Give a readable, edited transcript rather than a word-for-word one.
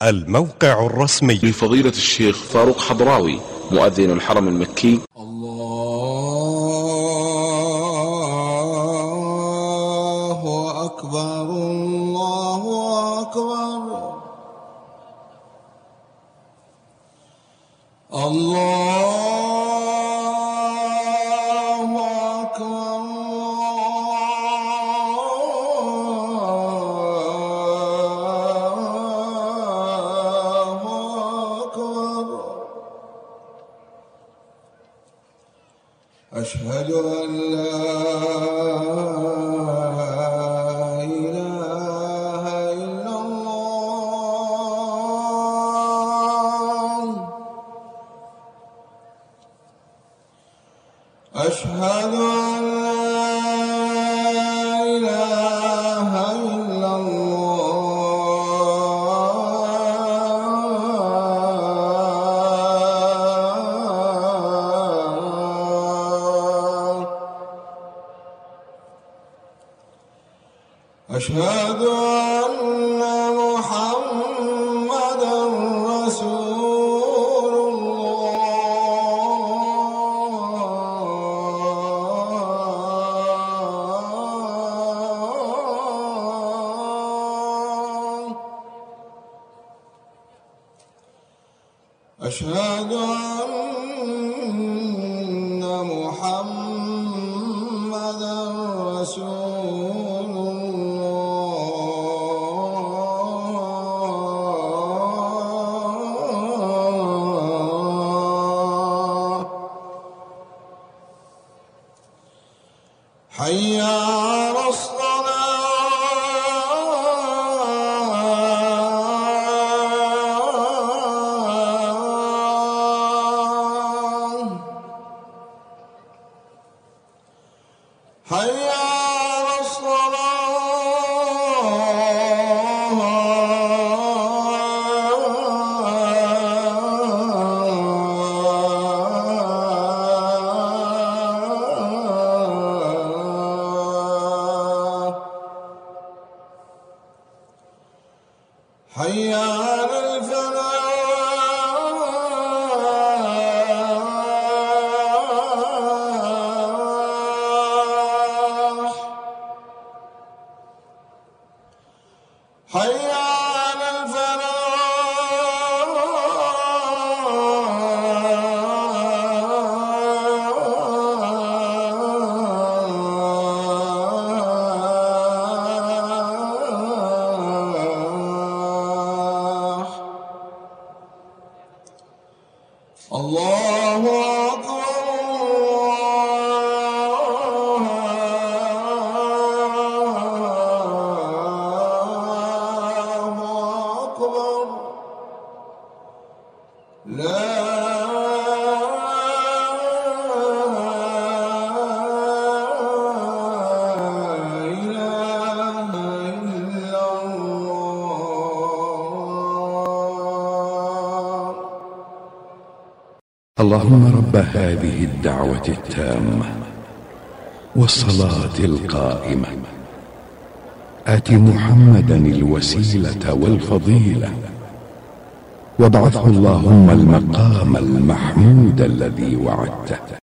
الموقع الرسمي لفضيلة الشيخ فاروق حضراوي مؤذن الحرم المكي. الله أكبر الله أكبر الله أشهد أن لا إله إلا الله أشهد أن لا إله إلا أشهد أن محمدًا رسول الله أشهد أن محمدًا رسول حي على الصلاة حي على حي على الفلاح حي على الله أكبر الله أكبر لا إله إلا الله. اللهم رب هذه الدعوة التامة والصلاة القائمة آت محمدا الوسيلة والفضيلة وابعثه اللهم المقام المحمود الذي وعدته.